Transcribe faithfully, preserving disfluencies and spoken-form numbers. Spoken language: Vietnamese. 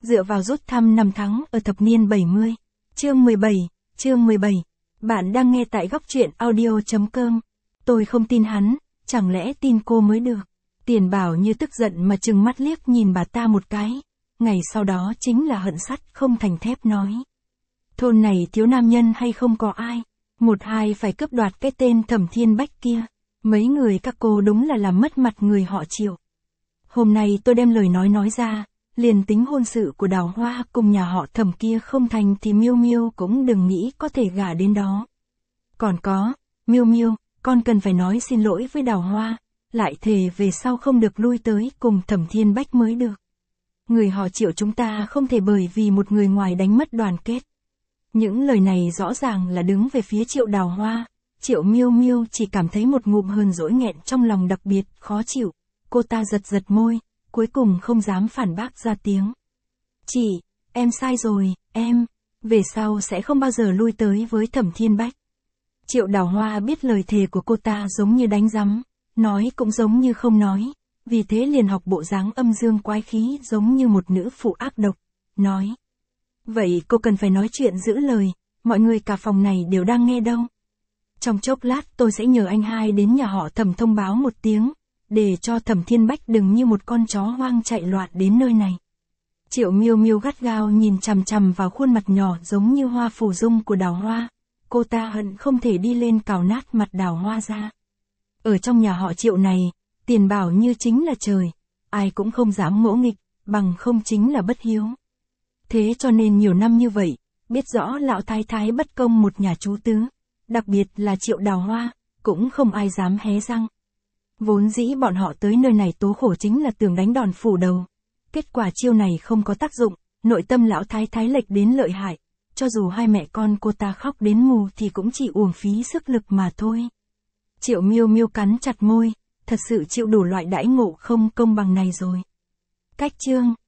dựa vào rút thăm năm tháng ở thập niên bảy mươi. Chương mười bảy, chương mười bảy. Bạn đang nghe tại góc truyện audio chấm com. Tôi không tin hắn, chẳng lẽ tin cô mới được. Tiền Bảo như tức giận mà trừng mắt liếc nhìn bà ta một cái. Ngày sau đó chính là hận sắt không thành thép nói. Thôn này thiếu nam nhân hay không có ai. Một hai phải cướp đoạt cái tên Thẩm Thiên Bách kia. Mấy người các cô đúng là làm mất mặt người họ Triệu. Hôm nay tôi đem lời nói nói ra, liền tính hôn sự của Đào Hoa cùng nhà họ Thẩm kia không thành thì Miêu Miêu cũng đừng nghĩ có thể gả đến đó. Còn có, Miêu Miêu, con cần phải nói xin lỗi với Đào Hoa, lại thề về sau không được lui tới cùng Thẩm Thiên Bách mới được. Người họ Triệu chúng ta không thể bởi vì một người ngoài đánh mất đoàn kết. Những lời này rõ ràng là đứng về phía Triệu Đào Hoa. Triệu Miêu Miêu chỉ cảm thấy một ngụm hờn dỗi nghẹn trong lòng đặc biệt khó chịu. Cô ta giật giật môi, cuối cùng không dám phản bác ra tiếng. Chị, em sai rồi, em, về sau sẽ không bao giờ lui tới với Thẩm Thiên Bách. Triệu Đào Hoa biết lời thề của cô ta giống như đánh rắm, nói cũng giống như không nói, vì thế liền học bộ dáng âm dương quái khí giống như một nữ phụ ác độc, nói. Vậy cô cần phải nói chuyện giữ lời, mọi người cả phòng này đều đang nghe đâu. Trong chốc lát tôi sẽ nhờ anh hai đến nhà họ Thẩm thông báo một tiếng, để cho Thẩm Thiên Bách đừng như một con chó hoang chạy loạn đến nơi này. Triệu Miêu Miêu gắt gao nhìn chằm chằm vào khuôn mặt nhỏ giống như hoa phù dung của Đào Hoa, cô ta hận không thể đi lên cào nát mặt Đào Hoa ra. Ở trong nhà họ Triệu này, Tiền Bảo như chính là trời, ai cũng không dám ngỗ nghịch, bằng không chính là bất hiếu. Thế cho nên nhiều năm như vậy, biết rõ lão thái thái bất công một nhà chú tứ, đặc biệt là Triệu Đào Hoa, cũng không ai dám hé răng. Vốn dĩ bọn họ tới nơi này tố khổ chính là tưởng đánh đòn phủ đầu. Kết quả chiêu này không có tác dụng, nội tâm lão thái thái lệch đến lợi hại. Cho dù hai mẹ con cô ta khóc đến mù thì cũng chỉ uổng phí sức lực mà thôi. Triệu Miêu Miêu cắn chặt môi, thật sự chịu đủ loại đãi ngộ không công bằng này rồi. Cách chương